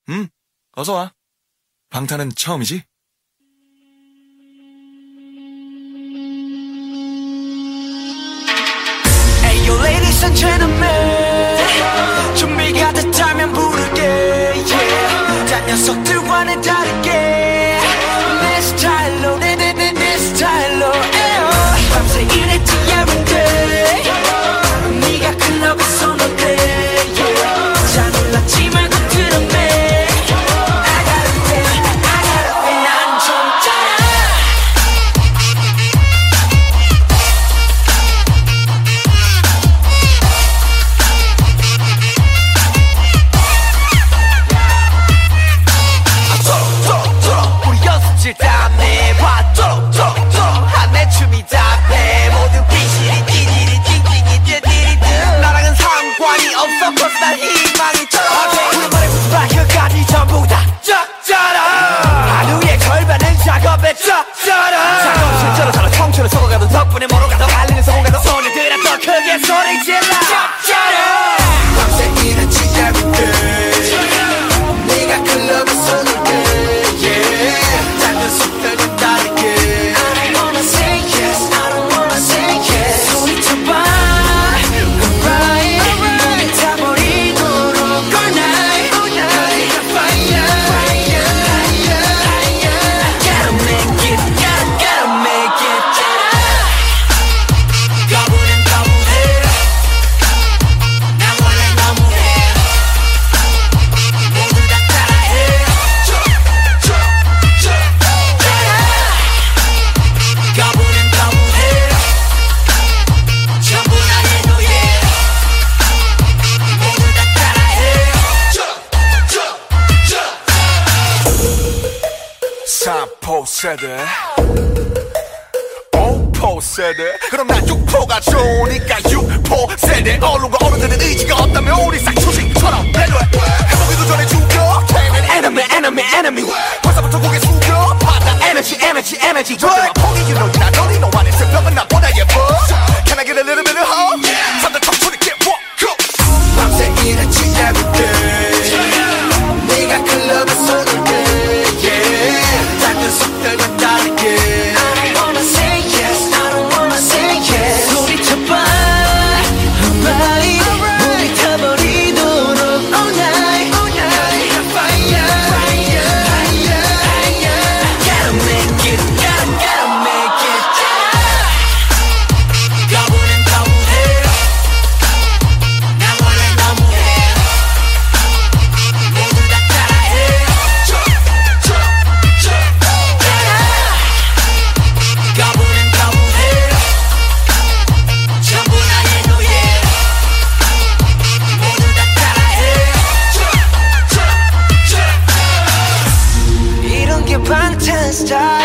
어서 와. 방탄은 처음이지? Ayo ladies and gentlemen, 준비가 됐다면 부르게 yeah. 딴 녀석들과는 다르게 내 스타일로 내 스타일로 밤새 일했지 every day 네가 클럽에서 놀래 yeah. 잘 놀랐지 말고 들었네 다음내 봐 한내 춤이 답해 모두 비실이 띠디리 띵띵이 띠디리 나랑은 상관이 없어 cause 난 희망이 쩔어 우리 머리부터 발끝까지 전부 다 쩍쩔어 하루의 절반은 작업에 쩍쩔어 작업 실제로 저런 청춘을 속아가도 덕분에 모로가도 알리는 성공가도 손에 들어 더 크게 소리 질러 쩍쩔어 밤새 일했지 every day 네가 클럽에서 놀게 yeah 속들은 다르게 I don't wanna say yes, I don't wanna say yes 소리쳐봐 Alright 몸이 타버리도록 All night, all night Fire, fire, higher, higher Gotta make it, gotta make it 거부는 거부해 난 원래 너무해 모두 다 따라해 거부는 거부해 전부 다 해도해 모두 다 따라해 3포 세대 5포 세대 그럼 난 6포가 좋으니까 6포 세대 언론과 어른들은 의지가 없다면 우리 싹초식처럼 배려해 해보기도 전에 죽여 Enemy, enemy, enemy 벌써부터 고개 숙여 받아 Energy, energy, energy 절대만 포기 you know 난 너니 너만의 새벽은 나보다 예뻐 Can I get a little bit of hope? 삼들 청춘이 get walk 밤새 일했지 every day 네가 클럽에서 놀게 yeah 딴 녀석들과 다르게 I don't wanna say yes, I don't wanna say yes 소리쳐봐 Alright 몸이 타버리도록 All night, all night Fire, fire, higher, higher Gotta make it, gotta make it 거부는 거부해 난 원래 너무해 모두 다 따라해 거부는 거부해 전부 다 해도해 모두 다 따라해 이런 게 방탄 스타일